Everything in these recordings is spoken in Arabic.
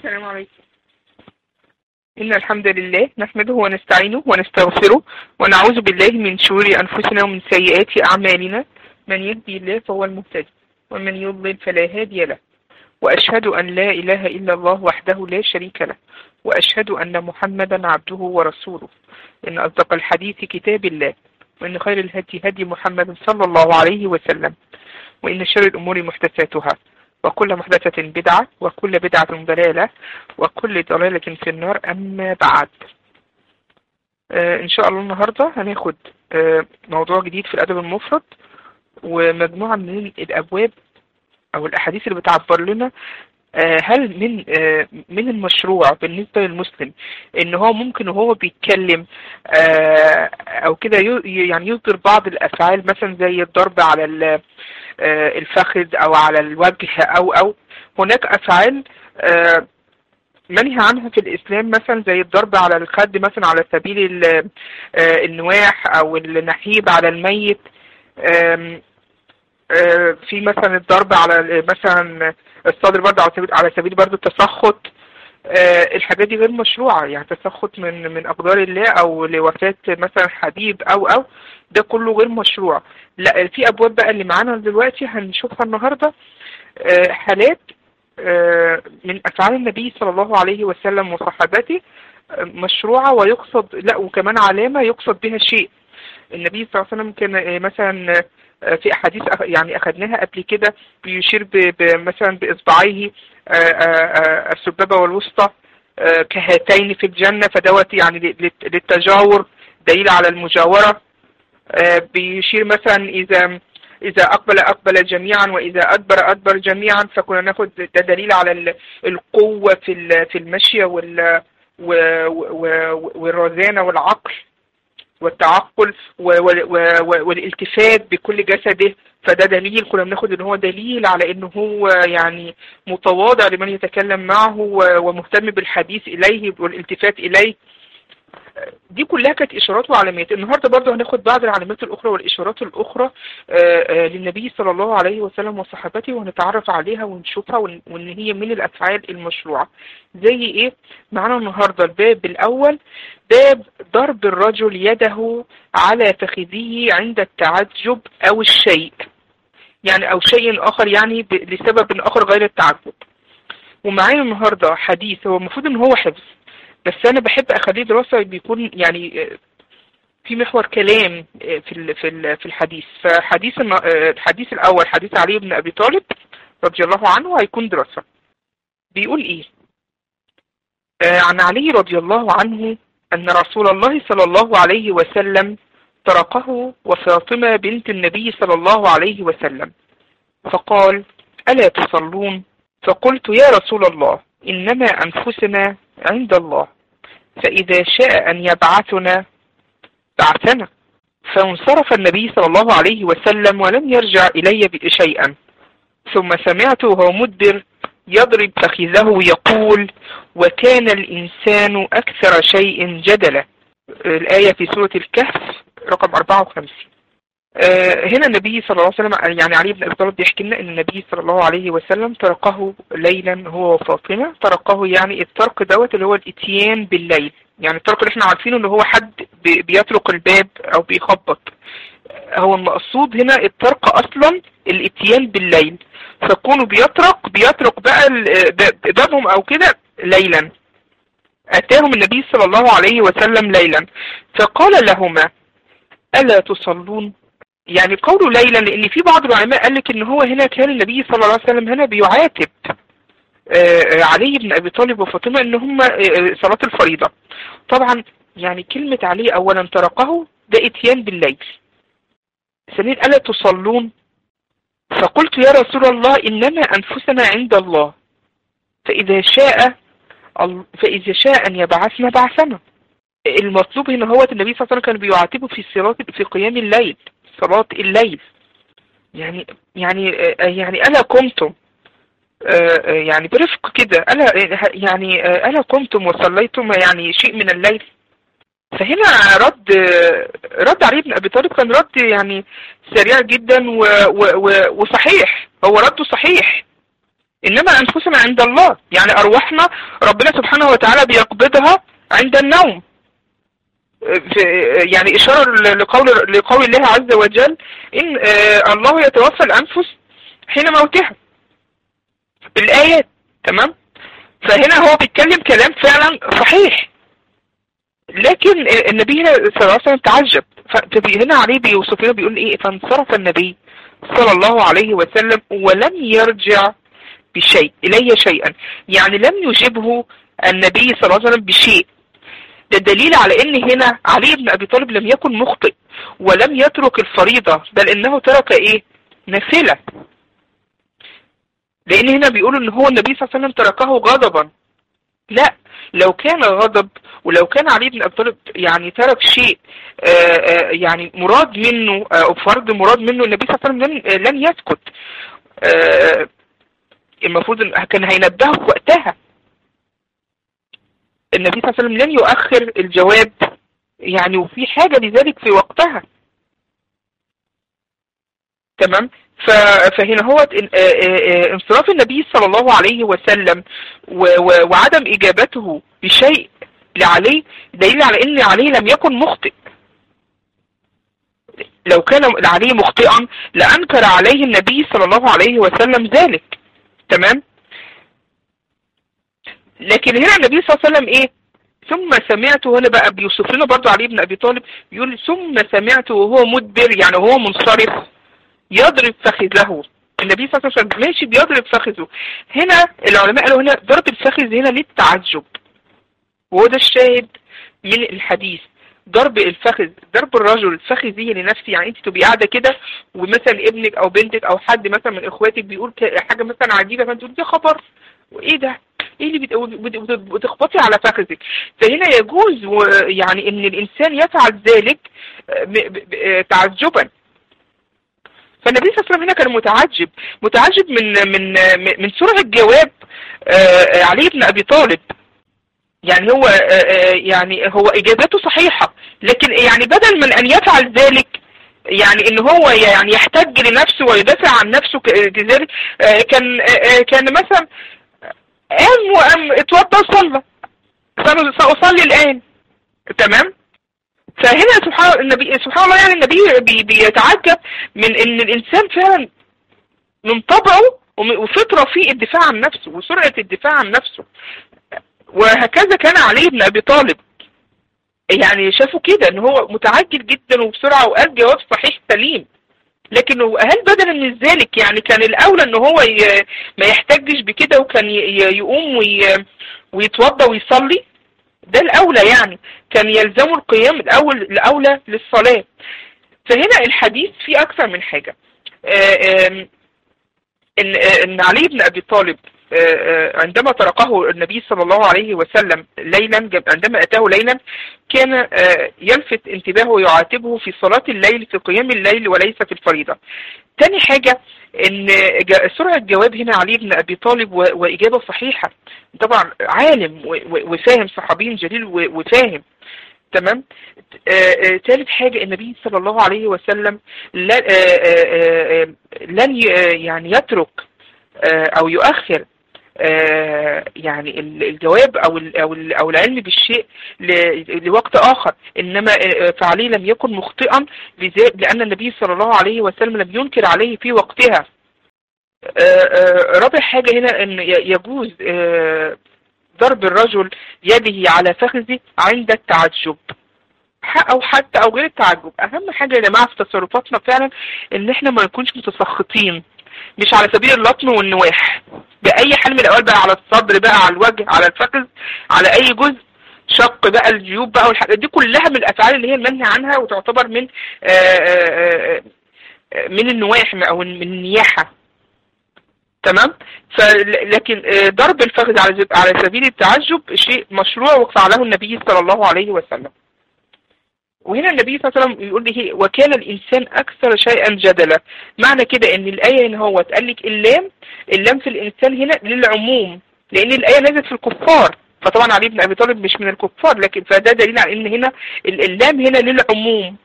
السلام عليكم. إن الحمد لله نحمده ونستعينه ونستغفره ونعوذ بالله من شرور أنفسنا ومن سيئات أعمالنا. من يهدي الله فهو المهتدي ومن يضلل فلا هادي له، وأشهد أن لا إله إلا الله وحده لا شريك له، وأشهد أن محمدا عبده ورسوله. إن أصدق الحديث كتاب الله، وإن خير الهدي هدي محمد صلى الله عليه وسلم، وإن شر الأمور محدثاتها، وكل محدثة بدعة، وكل بدعة ضلالة، وكل ضلالة في النار. أما بعد، إن شاء الله النهاردة هناخد موضوع جديد في الأدب المفرد، ومجموعة من الأبواب أو الأحاديث اللي بتعبر لنا هل من المشروع بالنسبة للمسلم إن هو ممكن وهو بيتكلم أو كده يعني يصدر بعض الأفعال، مثلا زي الضرب على الفخذ أو على الوجه، أو هناك أفعال منهي عنها في الإسلام، مثلا زي الضرب على الخد مثلا على سبيل النواح، أو النحيب على الميت، في مثلا الضرب على مثلا الصدر برضه على سبيل برضه التسخط. الحاجات دي غير مشروعة، يعني تسخط من أقدار الله أو لوفاة مثلا حبيب أو ده كله غير مشروع. لا، في أبواب بقى اللي معانا دلوقتي هنشوفها النهاردة، حالات من أفعال النبي صلى الله عليه وسلم وصحابته مشروعة ويقصد، لا وكمان علامة يقصد بها شيء. النبي صلى الله عليه وسلم كان مثلا في أحاديث يعني أخذناها قبل كده بيشير مثلا بإصبعيه السبابة والوسطى كهاتين في الجنة، فدوت يعني للتجاور، دليل على المجاورة. بيشير مثلا إذا أقبل جميعا، وإذا أدبر جميعا، فكنا ناخد ده دليل على القوة في المشي والرزانة والعقل والتعقل والالتفات بكل جسده، فده دليل كنا بناخد ان هو دليل على انه هو يعني متواضع لمن يتكلم معه ومهتم بالحديث اليه والالتفات اليه. دي كلها كانت اشارات وعلامات. النهارده برضه هناخد بعض العلامات الاخرى والاشارات الاخرى للنبي صلى الله عليه وسلم وصحابته، وهنتعرف عليها ونشوفها، وان هي من الافعال المشروعه. زي ايه معانا النهارده؟ الباب الاول، باب ضرب الرجل يده على فخذه عند التعجب او الشيء، يعني او شيء اخر، يعني لسبب اخر غير التعجب. ومعانا النهارده حديث هو المفروض ان هو حفظ، بس انا بحب اخليه دراسة، بيكون يعني في محور كلام في الحديث. فحديث الحديث الاول حديث علي بن ابي طالب رضي الله عنه هيكون دراسة. بيقول ايه؟ عن علي رضي الله عنه ان رسول الله صلى الله عليه وسلم طرقه وفاطمة بنت النبي صلى الله عليه وسلم، فقال: ألا تصلون؟ فقلت: يا رسول الله، إنما أنفسنا عند الله، فإذا شاء أن يبعثنا بعثنا. فانصرف النبي صلى الله عليه وسلم ولم يرجع إلي شيئا، ثم سمعته وهو مدبر يضرب فخذه يقول: وكان الإنسان أكثر شيء جدلا. الآية في سورة الكهف رقم 54. هنا النبي صلى الله عليه وسلم، يعني علي بن أبي طالب بيحكي لنا ان النبي صلى الله عليه وسلم طرقه ليلا هو وفاطمة. طرقه يعني الطرق دوت اللي هو الاتيان بالليل، يعني الطرق اللي احنا عارفينه اللي هو حد بيطرق الباب او بيخبط. هو المقصود هنا الطرق اصلا الاتيان بالليل، فكونوا بيطرق بقى بابهم او كده ليلا. اتاهم النبي صلى الله عليه وسلم ليلا فقال لهما: ألا تصلون؟ يعني قوله ليلا لأن في بعض العلماء قال لك إن هو هنا كان النبي صلى الله عليه وسلم هنا بيعاتب علي بن أبي طالب وفاطمة إن هم صلاة الفريضة. طبعا يعني كلمة علي أولا طرقه ده اتيان بالليل، ثانيا ألا تصلون؟ فقلت: يا رسول الله، إنما أنفسنا عند الله، فإذا شاء أن يبعثنا بعثنا. المطلوب هنا هو النبي صلى الله عليه وسلم كان بيعاتبه في قيام الليل، صلاة الليل. يعني ألا قمتم، يعني برفق كده، ألا قمتم وصليتم يعني شيء من الليل. فهنا رد علي بن أبي طالب كان رد يعني سريع جدا وصحيح، هو رده صحيح. انما انفسنا عند الله، يعني ارواحنا ربنا سبحانه وتعالى بيقبضها عند النوم. يعني اشارة لقول الله عز وجل ان الله يتوفى الانفس حين موتها، الايات. تمام. فهنا هو بيتكلم كلام فعلا صحيح، لكن النبي هنا صلى الله عليه وسلم تعجب. هنا عليه بيوصف لنا بيقول ايه: فانصرف النبي صلى الله عليه وسلم ولم يرجع بشيء الي شيئا، يعني لم يجبه النبي صلى الله عليه وسلم بشيء. ده دليل على ان هنا علي بن ابي طالب لم يكن مخطئ ولم يترك الفريضة، بل انه ترك ايه؟ نافلة. لان هنا بيقولوا ان هو النبي صلى الله عليه وسلم تركه غضبا. لا، لو كان غضب ولو كان علي بن ابي طالب يعني ترك شيء يعني مراد منه او فرض مراد منه، النبي صلى الله عليه وسلم لن يسكت. المفروض ان كان هينبهه في وقتها. النبي صلى الله عليه وسلم لن يؤخر الجواب، يعني وفي حاجة لذلك في وقتها. تمام. فهنا هو انصراف النبي صلى الله عليه وسلم وعدم اجابته بشيء لعلي دليل على ان علي لم يكن مخطئ. لو كان علي مخطئا لانكر عليه النبي صلى الله عليه وسلم ذلك. تمام. لكن هنا النبي صلى الله عليه وسلم ايه؟ ثم سمعته. هنا بقى بيوصف لنا برضو علي بن ابي طالب، يقول ثم سمعته وهو مدبر، يعني وهو منصرف يضرب فخذه. النبي صلى الله عليه وسلم ماشي بيضرب فخذه. هنا العلماء قالوا هنا ضرب الفخذ هنا للتعجب، وهو ده الشاهد من الحديث. ضرب الفخذ، ضرب الرجل فخذه لنفسه، يعني انت تبقي قاعده كده ومثلا ابنك او بنتك او حد مثلا من اخواتك بيقول حاجه مثلا عجيبه، فانت تقول يا خبر وايه ده؟ ايه اللي بتخبطي على فخذك؟ فهنا يجوز يعني ان الانسان يفعل ذلك تعجبا. فالنبي صلى الله عليه وسلم هنا كان متعجب من سرعة جواب علي بن ابي طالب. يعني هو يعني هو اجابته صحيحة، لكن يعني بدل من ان يفعل ذلك، يعني ان هو يعني يحتج لنفسه ويدافع عن نفسه كذلك، كان مثلا قام اتوضى وصلى، سأصلي الآن. تمام. فهنا سبحان الله، يعني النبي بيتعجب من ان الانسان فعلا من طبعه وفطرة فيه الدفاع عن نفسه وسرعة الدفاع عن نفسه. وهكذا كان علي بن ابي طالب، يعني شافوا كده ان هو متعجل جدا وبسرعة وقال جواب صحيح سليم. لكن هل بدلا من ذلك يعني كان الاولى ان هو ما يحتجش بكده، وكان يقوم ويتوضى ويصلي؟ ده الاولى، يعني كان يلزمه القيام الاولى للصلاة. فهنا الحديث فيه اكثر من حاجة. ان علي بن ابي طالب عندما تركه النبي صلى الله عليه وسلم ليلا، عندما اتاه ليلا كان يلفت انتباهه ويعاتبه في صلاة الليل، في قيام الليل وليس في الفريضة. تاني حاجة ان سرعة جواب هنا علي بن ابي طالب واجابة صحيحة، طبعا عالم وفاهم، صحابي جليل وفاهم. تمام. ثالث حاجة النبي صلى الله عليه وسلم لن يعني يترك او يؤخر يعني الجواب او العلم بالشيء لوقت اخر، انما فعلي لم يكن مخطئا لان النبي صلى الله عليه وسلم لم ينكر عليه في وقتها. رابع حاجة هنا ان يجوز ضرب الرجل يده على فخذه عند التعجب او حتى او غير التعجب. اهم حاجة يا جماعة في تصرفاتنا فعلا ان احنا ما نكونش متسخطين، مش على سبيل اللطم والنواح بأي حال من الأوقات، بقى على الصدر، بقى على الوجه، على الفخذ، على أي جزء، شق بقى الجيوب بقى، والحاجات دي كلها من الأفعال اللي هي المنهي عنها وتعتبر من النواح أو من النياحة. تمام. لكن ضرب الفخذ على سبيل التعجب شيء مشروع وفعله النبي صلى الله عليه وسلم. وهنا النبي صلى الله عليه وسلم يقول لي وكان الإنسان أكثر شيئا جدلا. معنى كده ان الآية هنا هو تقال لك اللام في الإنسان هنا للعموم، لأن الآية نزلت في الكفار، فطبعا علي بن أبي طالب مش من الكفار، لكن فده دليل على ان هنا اللام هنا للعموم.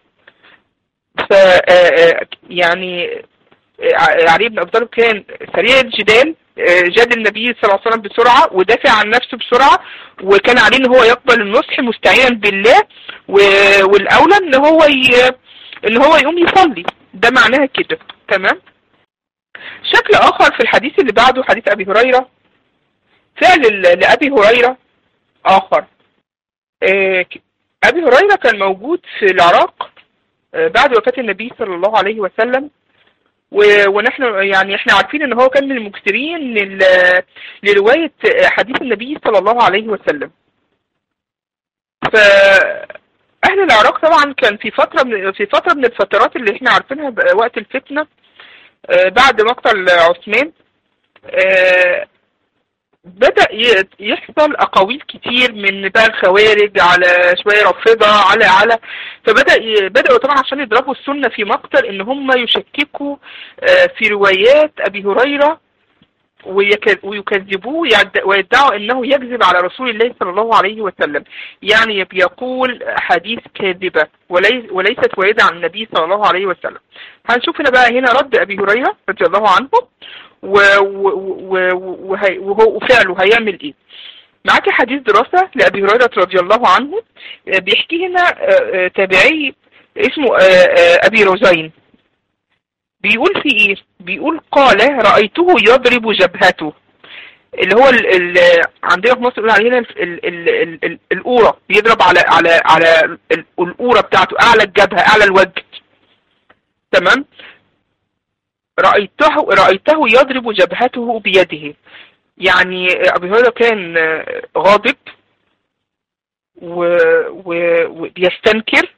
يعني علي بن أبي طالب كان سريع الجدال، جاد النبي صلى الله عليه وسلم بسرعة ودافع عن نفسه بسرعة، وكان عليه ان هو يقبل النصح مستعينا بالله، والاولى ان هو يقوم يصلي. ده معناها كده. تمام. شكل اخر في الحديث اللي بعده حديث ابي هريرة، فعل لابي هريرة اخر. ابي هريرة كان موجود في العراق بعد وفاة النبي صلى الله عليه وسلم، ونحن يعني احنا عارفين ان هو كان من المكثرين لرواية حديث النبي صلى الله عليه وسلم. فاهل العراق طبعا كان في فترة من الفترات اللي احنا عارفينها وقت الفتنة بعد مقتل عثمان، بدأ يحصل أقاويل كتير من بقى الخوارج على شوية رافضة على بدأوا طبعا عشان يضربوا السنة في مقتل ان هم يشككوا في روايات أبي هريرة ويكذبوه ويدعوا انه يكذب على رسول الله صلى الله عليه وسلم، يعني بيقول حديث كاذبة وليست واردة عن النبي صلى الله عليه وسلم. هنشوف هنا بقى رد أبي هريرة رضي الله عنه وفعله هيعمل ايه. معاك حديث دراسة لأبي هريرة رضي الله عنه، بيحكي هنا تابعي اسمه أبي رزين، بيقول في ايه؟ بيقول قال رأيته يضرب جبهته، اللي هو عندنا في مصر يقول علينا القورة، بيضرب على القورة بتاعته، اعلى الجبهة اعلى الوجه. تمام. رأيته يضرب جبهته بيده، يعني أبي هريرة كان غاضب وبيستنكر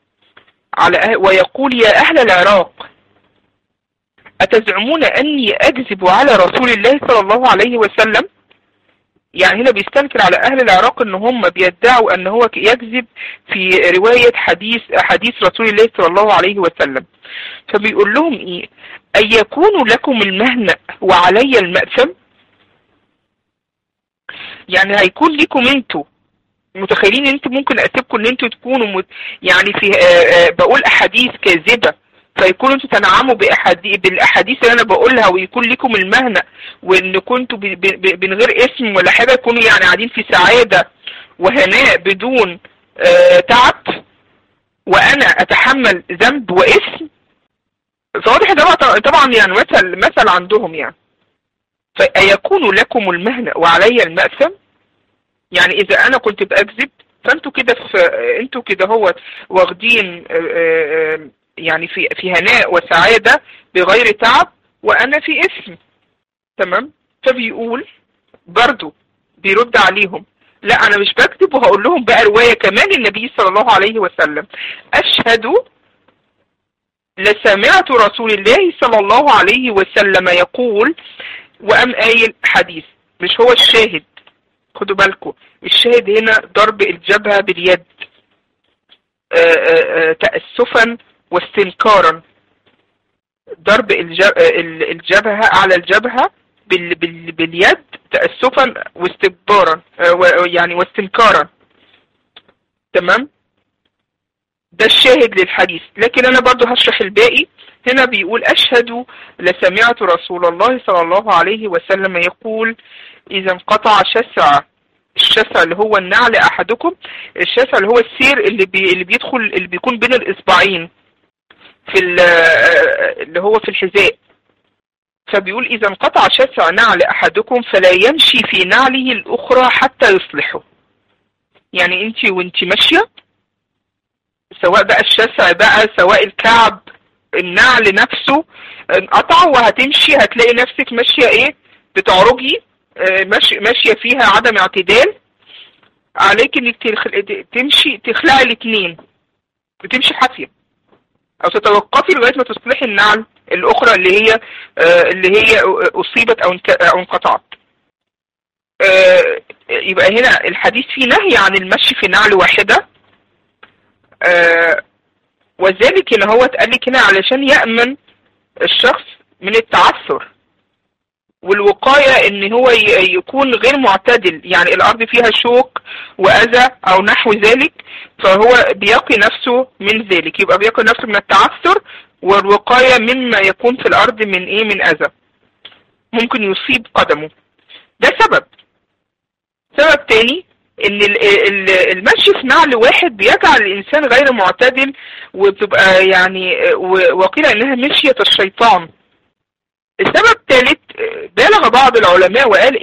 ويقول يا أهل العراق أتزعمون أني أكذب على رسول الله صلى الله عليه وسلم؟ يعني هنا بيستنكر على أهل العراق أن هم بيدعوا أن هو يكذب في رواية حديث رسول الله صلى الله عليه وسلم. فبيقول لهم إيه؟ أن يكون لكم المهنأ وعلي المأثم، يعني هيكون لكم انتوا متخيلين ان انتوا ممكن اسيبكم ان انتوا تكونوا يعني في بقول احاديث كاذبة، فيكونوا انتوا تنعموا بالاحاديث اللي انا بقولها ويكون لكم المهنأ، وان كنتوا من غير اسم ولا حاجة تكونوا يعني قاعدين في سعادة وهناء بدون تعب، وانا اتحمل ذنب واسم. فواضح ده طبعا يعني مثل عندهم، يعني فيكون لكم المهنة وعلي المأثم، يعني اذا انا كنت بأكذب فانتوا كده انتوا كده هو واخدين يعني في هناء وسعادة بغير تعب، وانا في اسم. تمام. فبيقول برضو بيرد عليهم لا انا مش بكذب، وهقول لهم بقى رواية كمان النبي صلى الله عليه وسلم، اشهد لسمعت رسول الله صلى الله عليه وسلم يقول، وأم قايل حديث مش هو الشاهد. خدوا بالكم الشاهد هنا ضرب الجبهة باليد تأسفا واستنكارا، ضرب الجبهة على الجبهة باليد تأسفا واستكبارا يعني واستنكارا. تمام. ده الشاهد للحديث، لكن انا برضو هشرح الباقي. هنا بيقول اشهد لسمعت رسول الله صلى الله عليه وسلم يقول اذا انقطع الشسع اللي هو النعل احدكم، الشسع اللي هو السير اللي بيدخل اللي بيكون بين الاصبعين في اللي هو في الحذاء. فبيقول اذا انقطع شسع نعل احدكم فلا يمشي في نعله الاخرى حتى يصلحه، يعني انت وانت ماشيه سواء بقى الشسع بقى سواء الكعب النعل نفسه انقطع وهتمشي هتلاقي نفسك ماشية ايه بتعرجي ماشية فيها عدم اعتدال، عليك انك تمشي تخلعي الاثنين وتمشي حافية او تتوقفي لغاية ما تصلحي النعل الاخرى اللي هي اصيبت او انقطعت. يبقى هنا الحديث فيه نهي عن المشي في نعل واحدة، وذلك ان هو اتقال لك هنا علشان يأمن الشخص من التعثر والوقاية ان هو يكون غير معتدل، يعني الارض فيها شوك واذى او نحو ذلك، فهو بيقي نفسه من ذلك، يبقى بيقي نفسه من التعثر والوقاية مما يكون في الارض من ايه من اذى. ممكن يصيب قدمه. ده سبب تاني ان المشي في نعل واحد بيجعل الانسان غير معتدل، وبتبقى يعني وقيل انها مشية الشيطان. السبب الثالث بالغ بعض العلماء وقال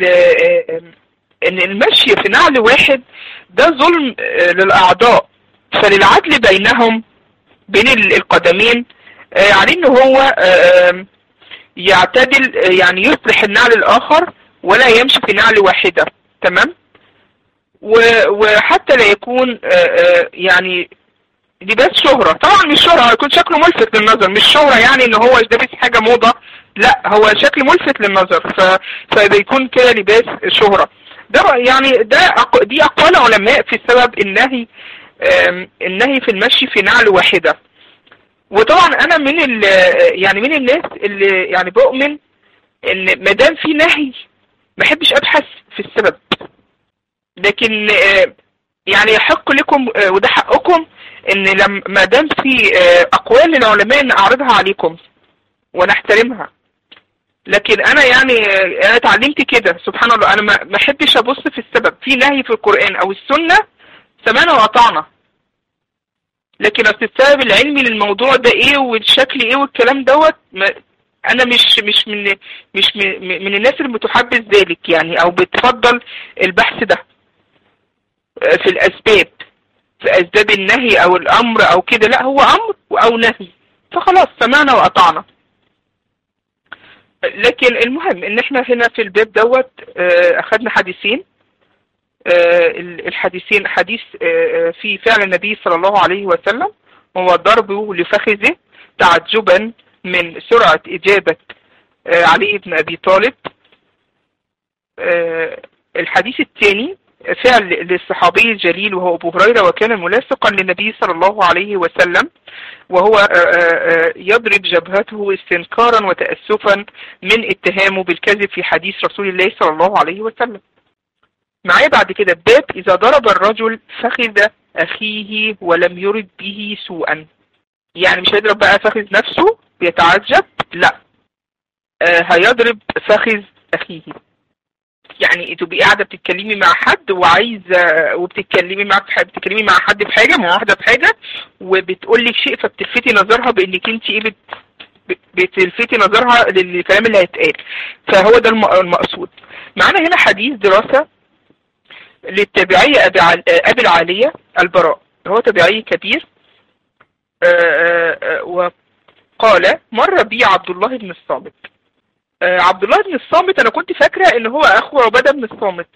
ان المشي في نعل واحد ده ظلم للاعضاء، فللعدل بينهم بين القدمين عليه ان هو يعتدل، يعني يصلح النعل الاخر ولا يمشي في نعل واحدة. تمام. وحتى لا يكون يعني لباس شهرة، طبعا مش شهرة، هيكون شكله ملفت للنظر، مش شهرة يعني ان هو لابس حاجة موضة، لا هو شكل ملفت للنظر، فبيكون كده لباس شهرة. ده يعني دي اقوال علماء في سبب النهي في المشي في نعل واحدة. وطبعا انا من الناس اللي يعني بؤمن ان ما دام في نهي ما احبش ابحث في السبب، لكن يعني يحق لكم وده حقكم ان ما دام في اقوال للعلماء ان اعرضها عليكم ونحترمها. لكن انا يعني انا اتعلمت كده سبحان الله، انا ما احبش ابص في السبب، في نهي في القرآن او السنة سمعنا وأطعنا، لكن السبب العلمي للموضوع ده ايه والشكل ايه والكلام دوت انا مش من الناس اللي بتحبذ ذلك يعني، او بتفضل البحث ده في الاسباب، في اسباب النهي او الامر او كده، لا هو امر او نهي فخلاص سمعنا واطعنا. لكن المهم ان احنا هنا في الباب دوت اخذنا حديثين. الحديثين حديث في فعل النبي صلى الله عليه وسلم هو ضربه لفخذه تعجبا من سرعة إجابة علي بن أبي طالب. الحديث الثاني فعل للصحابي الجليل وهو أبو هريرة، وكان ملاصقا للنبي صلى الله عليه وسلم وهو يضرب جبهته استنكارا وتأسفا من اتهامه بالكذب في حديث رسول الله صلى الله عليه وسلم. معايا بعد كده باب إذا ضرب الرجل فخذ أخيه ولم يرد به سوءا، يعني مش هيضرب بقى فخذ نفسه بيتعجب، لا هيضرب فخذ أخيه. يعني تبقي قاعدة بتتكلمي مع حد وعايزة وبتتكلمي مع حد في حاجة، مع واحدة في حاجة، وبتقول لك شيء فبتلفتي نظرها بانك انت ايه بتلفتي نظرها للكلام اللي هيتقال، فهو ده المقصود. معانا هنا حديث دراسة للتابعية أبي العالية البراء، هو تابعي كبير. وقال مر بي عبد الله بن الصامت. عبد الله بن الصامت انا كنت فاكرة ان هو اخو عبادة بن الصامت،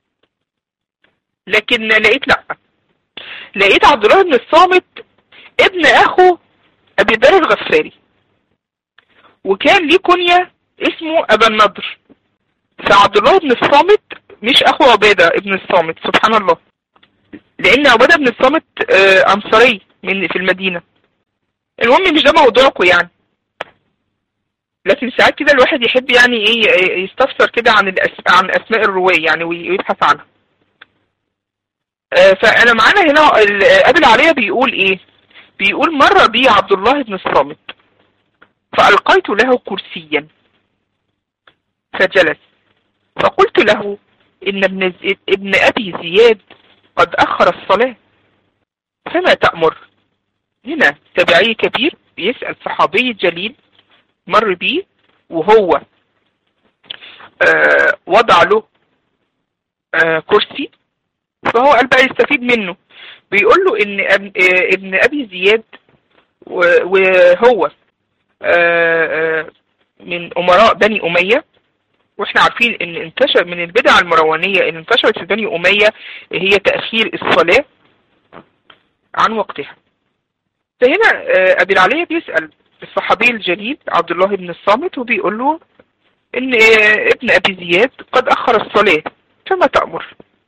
لكن لقيت عبد الله بن الصامت ابن اخو ابي ذر الغفاري، وكان ليه كنية اسمه ابا النضر، فعبد الله بن الصامت مش اخو عبادة ابن الصامت سبحان الله، لان عبادة بن الصامت انصاري في المدينة. المهم مش ده موضوعكم يعني، لكن ساعات كده الواحد يحب يعني ايه يستفسر كده عن اسماء الرواة يعني ويبحث عنها. فانا معانا هنا ابي العالية بيقول ايه، بيقول مر بي عبد الله بن الصامت فألقيت له كرسيا فجلس، فقلت له إن ابن أبي زياد قد أخر الصلاة فما تأمر. هنا تابعي كبير بيسأل صحابي جليل مر بيه وهو وضع له كرسي، فهو قال بقى يستفيد منه، بيقول له إن ابن أبي زياد وهو من أمراء بني أمية، واحنا عارفين ان انتشر من البدع المروانية ان انتشرت في بني أمية هي تأخير الصلاة عن وقتها. فهنا أبي العالية بيسأل الصحابي الجليل عبد الله بن الصامت وبيقول له ان ابن أبي زياد قد أخر الصلاة فما تأمر.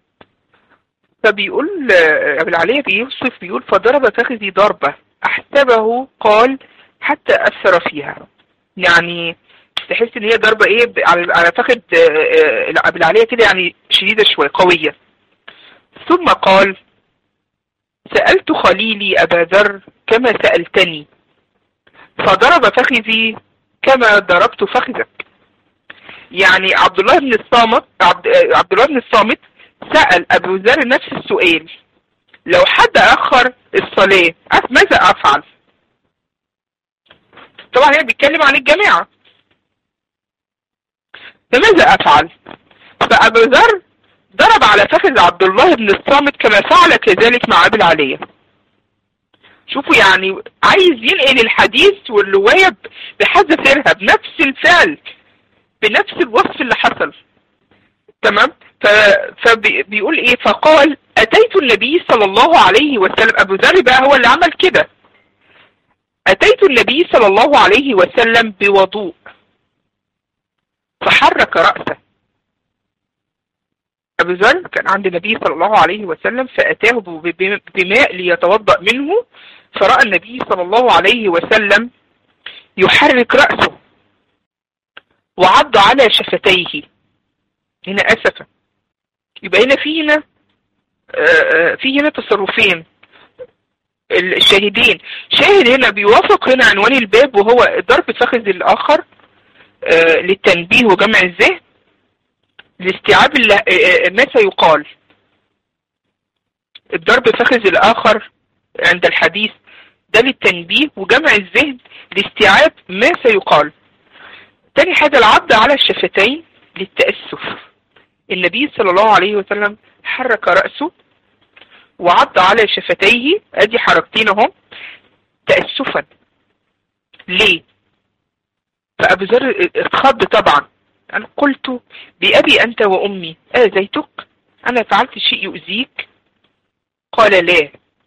فبيقول أبي العالية بيوصف بيقول فضرب فخذي ضربة أحسبه قال حتى أثر فيها، يعني تحس ان هي ضربة ايه على فخذ أبي العالية كده يعني شديدة شوية قوية. ثم قال سألت خليلي أبا ذر كما سألتني فضرب فخذي كما ضربت فخذك. يعني عبد الله بن الصامت سأل أبو ذر نفس السؤال: لو حد أخر الصلاة ماذا أفعل؟ طبعا هي بيتكلم عن الجماعة، فماذا أفعل؟ فأبو ذر ضرب على فخذ عبد الله بن الصامت كما فعل كذلك مع أبي العالية. شوفوا يعني عايز ينقل الحديث والرواية بحذف سيرها بنفس الفعل بنفس الوصف اللي حصل. تمام. فبيقول ايه؟ فقال: اتيت النبي صلى الله عليه وسلم. ابو ذر بقى هو اللي عمل كده: اتيت النبي صلى الله عليه وسلم بوضوء فحرك رأسه. ابو ذر كان عند النبي صلى الله عليه وسلم فاتاه بماء ليتوضأ منه، فرأى النبي صلى الله عليه وسلم يحرك رأسه وعض على شفتيه. هنا أسفة. يبقى هنا في هنا تصرفين الشاهدين. شاهد هنا بيوافق هنا عنوان الباب، وهو ضرب فخذ الآخر للتنبيه وجمع الذهن لاستيعاب ما سيقال. الضرب فخذ الآخر عند الحديث ده للتنبيه وجمع الذهن لاستيعاب ما سيقال. تاني حاجة العض على الشفتين للتأسف. النبي صلى الله عليه وسلم حرك رأسه وعض على شفتيه، ادي حركتين اهم تأسفا. ليه؟ فأبو ذر اتخض طبعا. أنا قلت: بأبي أنت وأمي آذيتك؟ أنا فعلت شيء يؤذيك؟ قال: لا،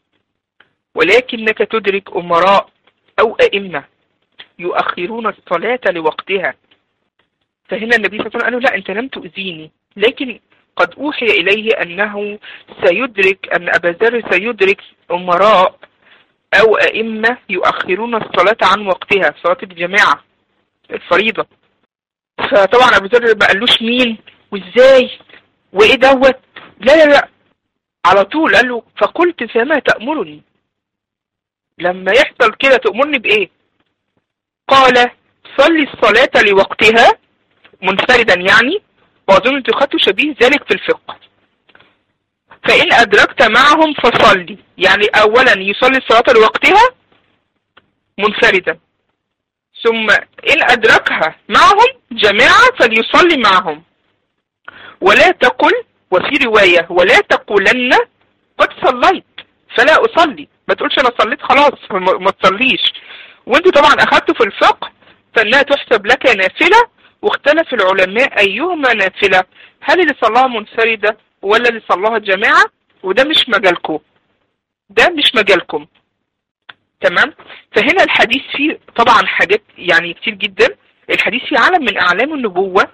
ولكنك تدرك أمراء أو أئمة يؤخرون الصلاة لوقتها. فهنا النبي صلى الله عليه وسلم قال له: لا، أنت لم تؤذيني، لكن قد أوحي إليه أنه سيدرك، أن أبا ذر سيدرك أمراء أو أئمة يؤخرون الصلاة عن وقتها، صلاة الجماعة الفريضة. فطبعا أبو ذر ما قالوش مين وإزاي وإيه دوت، لا لا لا، على طول قال له: فقلت: فما تأمرني؟ لما يحصل كده تأمرني بإيه؟ قال: صلي الصلاة لوقتها منفردا، يعني وأظن أنت خدتوا شبيه ذلك في الفقه. فإن أدركت معهم فصلي، يعني أولا يصلي الصلاة لوقتها منفردا، ثم إن أدركها معهم جماعة فليصلي معهم. ولا تقل، وفي رواية: ولا تقولن قد صليت فلا أصلي. ما تقولش أنا صليت خلاص ما تصليش. وانت طبعا أخذته في الفقه فإنها تحسب لك نافلة، واختلف العلماء أيهما نافلة، هل اللي صلاها منفردة ولا اللي صلاها جماعة، وده مش مجالكم، ده مش مجالكم. تمام. فهنا الحديث فيه طبعا حاجات يعني كتير جدا. الحديث فيه علم من أعلام النبوة،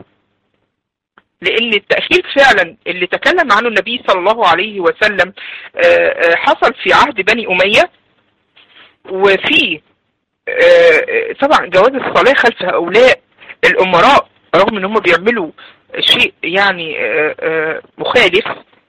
لأن التأخير فعلا اللي تكلم عنه النبي صلى الله عليه وسلم حصل في عهد بني أمية، وفي طبعا جواز الصلاة خلف هؤلاء الأمراء رغم ان هم بيعملوا شيء يعني مخالف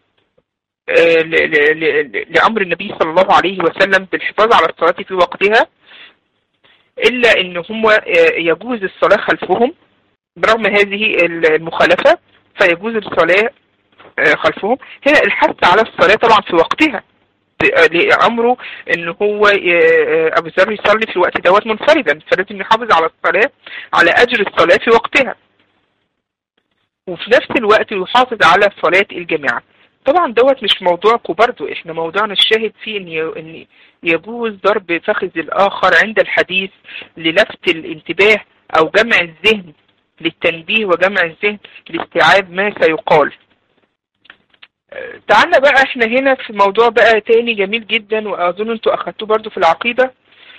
لأمر النبي صلى الله عليه وسلم بالحفاظ على الصلاة في وقتها، إلا ان هم يجوز الصلاة خلفهم برغم هذه المخالفة، فيجوز الصلاة خلفهم. هنا الحث على الصلاة طبعا في وقتها لأمره ان هو ابو ذر يصلي في الوقت دوت منفردا، فلازم يحافظ على الصلاة على اجر الصلاة في وقتها، وفي نفس الوقت يحافظ على صلاة الجماعة. طبعا دوت مش موضوعكم برضو، احنا موضوعنا الشاهد فيه ان يجوز ضرب فخذ الاخر عند الحديث للفت الانتباه او جمع الذهن للتنبيه وجمع الذهن لاستيعاب ما سيقال. تعالنا بقى احنا هنا في موضوع بقى تاني جميل جدا، واظن انتوا اخدتوه برضو في العقيدة.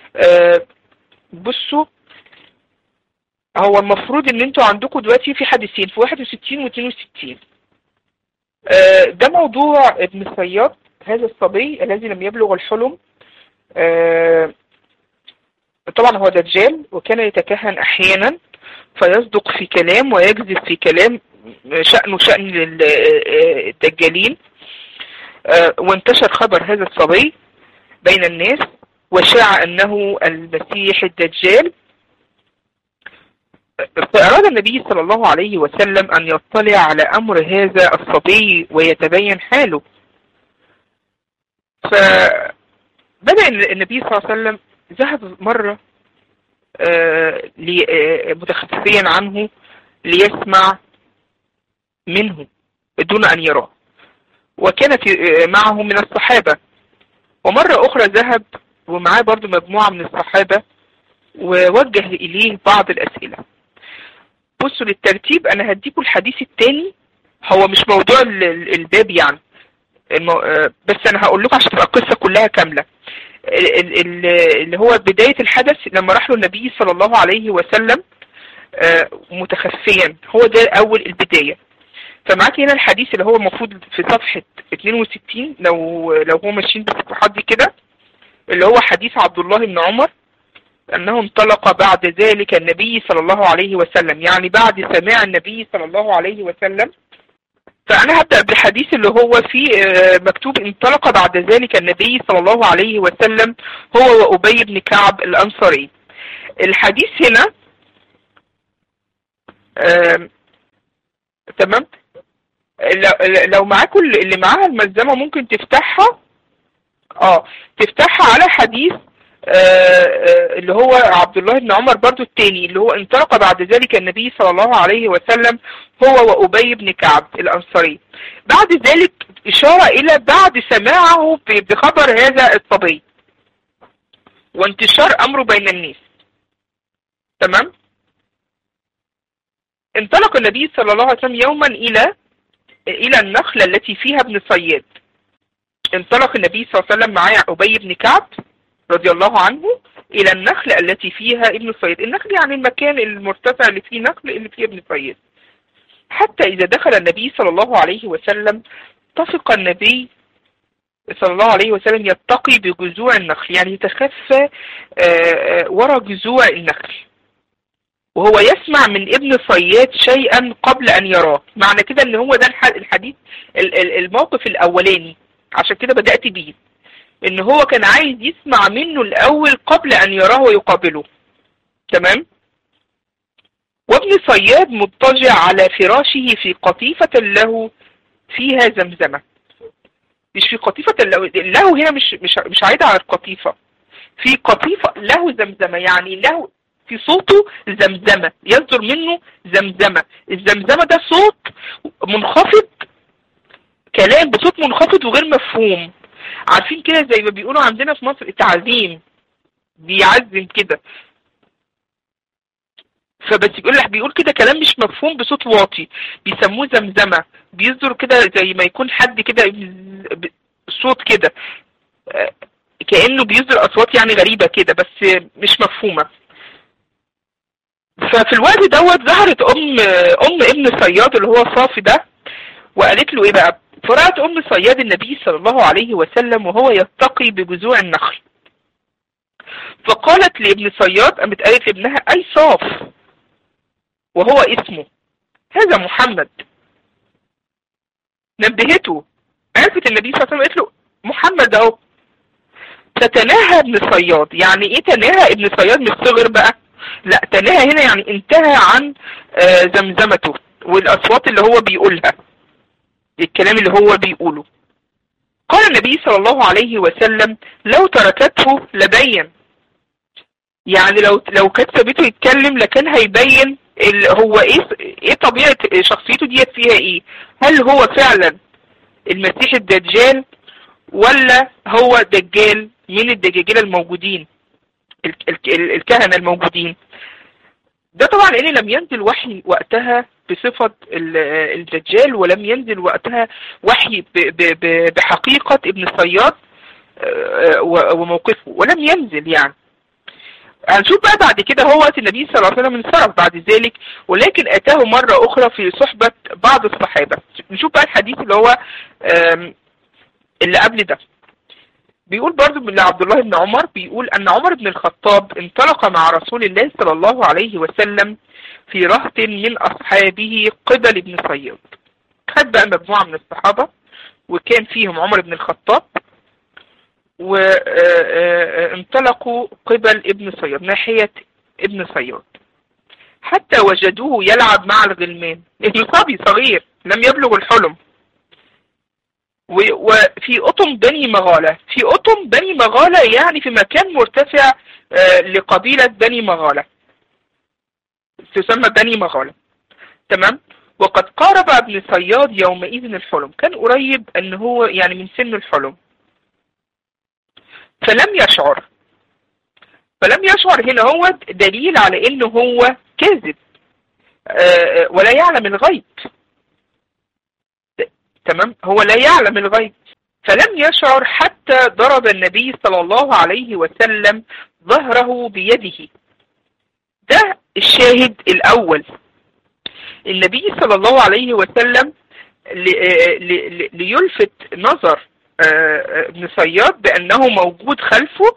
بصوا، هو المفروض ان انتوا عندكم دلوقتي في حديثين، في 61 و 62. ده موضوع ابن الصياد، هذا الصبي الذي لم يبلغ الحلم. طبعا هو دجال، وكان يتكهن احيانا فيصدق في كلام ويكذب في كلام، شأنه شأن الدجالين. وانتشر خبر هذا الصبي بين الناس، وشاع أنه المسيح الدجال. فأراد النبي صلى الله عليه وسلم أن يطلع على أمر هذا الصبي ويتبين حاله. فبدأ النبي صلى الله عليه وسلم ذهب مرة متخفيا عنه ليسمع منه دون أن يراه، وكان معه من الصحابة. ومرة أخرى ذهب ومعاه برضو مجموعة من الصحابة ووجه إليه بعض الأسئلة. بصوا للترتيب، أنا هديكم الحديث الثاني، هو مش موضوع الباب يعني، بس أنا هقول لكم عشان تبقى القصة كلها كاملة. اللي هو بداية الحدث لما راح له النبي صلى الله عليه وسلم متخفيا، هو ده أول البداية. فمعاك هنا الحديث اللي هو المفروض في صفحة 62 لو هو ماشيين بالصفحات دي كده، اللي هو حديث عبد الله بن عمر أنه انطلق بعد ذلك النبي صلى الله عليه وسلم، يعني بعد سماع النبي صلى الله عليه وسلم. فأنا هبدأ بالحديث اللي هو فيه مكتوب انطلق بعد ذلك النبي صلى الله عليه وسلم هو وأبي بن كعب الأنصاري. الحديث هنا تمام. لو معاكم اللي معاها الملزمة ممكن تفتحها تفتحها على حديث اللي هو عبد الله بن عمر برضو الثاني، اللي هو انطلق بعد ذلك النبي صلى الله عليه وسلم هو وأبي بن كعب الأنصاري. بعد ذلك إشارة إلى بعد سماعه بخبر هذا الصبي وانتشار أمره بين الناس. تمام. انطلق النبي صلى الله عليه وسلم يوما إلى النخلة التي فيها ابن صياد. انطلق النبي صلى الله عليه وسلم مع أبي بن كعب رضي الله عنه إلى النخلة التي فيها ابن صياد. النخل يعني المكان المرتفع اللي فيه نخل اللي فيه ابن صياد. حتى إذا دخل النبي صلى الله عليه وسلم طفق النبي صلى الله عليه وسلم يتقي بجذوع النخل، يعني يتخفى وراء جذوع النخل، وهو يسمع من ابن صياد شيئا قبل أن يراه. معنى كده ان هو ده الحديث الموقف الأولاني، عشان كده بدأت بيه، ان هو كان عايز يسمع منه الأول قبل أن يراه ويقابله. تمام. وابن صياد مضطجع على فراشه في قطيفة له فيها زمزمة. مش في قطيفة له هنا مش عايدة على القطيفة، في قطيفة له زمزمة، يعني له في صوته زمزمة، يصدر منه زمزمة. الزمزمة ده صوت منخفض، كلام بصوت منخفض وغير مفهوم. عارفين كده زي ما بيقولوا عندنا في مصر التعزيم، بيعزم كده. فبس بيقول كده كلام مش مفهوم بصوت واطي، بيسموه زمزمة. بيصدر كده زي ما يكون حد كده صوت كده كأنه بيصدر أصوات يعني غريبة كده بس مش مفهومة. ففي الوقت دوت ظهرت ام ابن صياد اللي هو صافي ده، وقالت له ايه بقى؟ فرأت ام صياد النبي صلى الله عليه وسلم وهو يتقي بجذوع النخل، فقالت لابن صياد، قامت قالت لابنها اي صاف، وهو اسمه هذا محمد. نبهته، عرفت النبي صلى الله عليه وسلم، قالت له محمد اهو. فتناهى ابن صياد. يعني ايه تناهى ابن صياد؟ مش صغر بقى، لا، تناهى هنا يعني انتهى عن زمزمته والاصوات اللي هو بيقولها، الكلام اللي هو بيقوله. قال النبي صلى الله عليه وسلم لو تركته لبين، يعني لو كانت سابته يتكلم لكان هيبين هو ايه طبيعة شخصيته ديت فيها ايه. هل هو فعلا المسيح الدجال ولا هو دجال من الدجاجلة الموجودين، الكهنة الموجودين. ده طبعا لان لم ينزل وحي وقتها بصفة الدجال، ولم ينزل وقتها وحي بحقيقة ابن صياد وموقفه، ولم ينزل يعني. هنشوف بقى بعد كده هو وقت النبي صلى الله عليه وسلم انصرف بعد ذلك، ولكن اتاه مرة اخرى في صحبة بعض الصحابة. نشوف بقى الحديث اللي هو اللي قبل ده. بيقول برضو من عبد الله بن عمر، بيقول أن عمر بن الخطاب انطلق مع رسول الله صلى الله عليه وسلم في رهط من أصحابه قبل ابن صياد. خد بقى مجموعة من الصحابة وكان فيهم عمر بن الخطاب، وانطلقوا قبل ابن صياد، ناحية ابن صياد، حتى وجدوه يلعب مع الغلمان. الصبي صغير لم يبلغ الحلم. وفي أطم بني مغالة، في أطم بني مغالة يعني في مكان مرتفع لقبيلة بني مغالة، تسمى بني مغالة. تمام. وقد قارب ابن صياد يومئذ الحلم، كان قريب ان هو يعني من سن الحلم. فلم يشعر هنا هو دليل على انه هو كاذب ولا يعلم الغيب. تمام، هو لا يعلم الغيب. فلم يشعر حتى ضرب النبي صلى الله عليه وسلم ظهره بيده. ده الشاهد الأول. النبي صلى الله عليه وسلم ليلفت نظر ابن صياد بأنه موجود خلفه،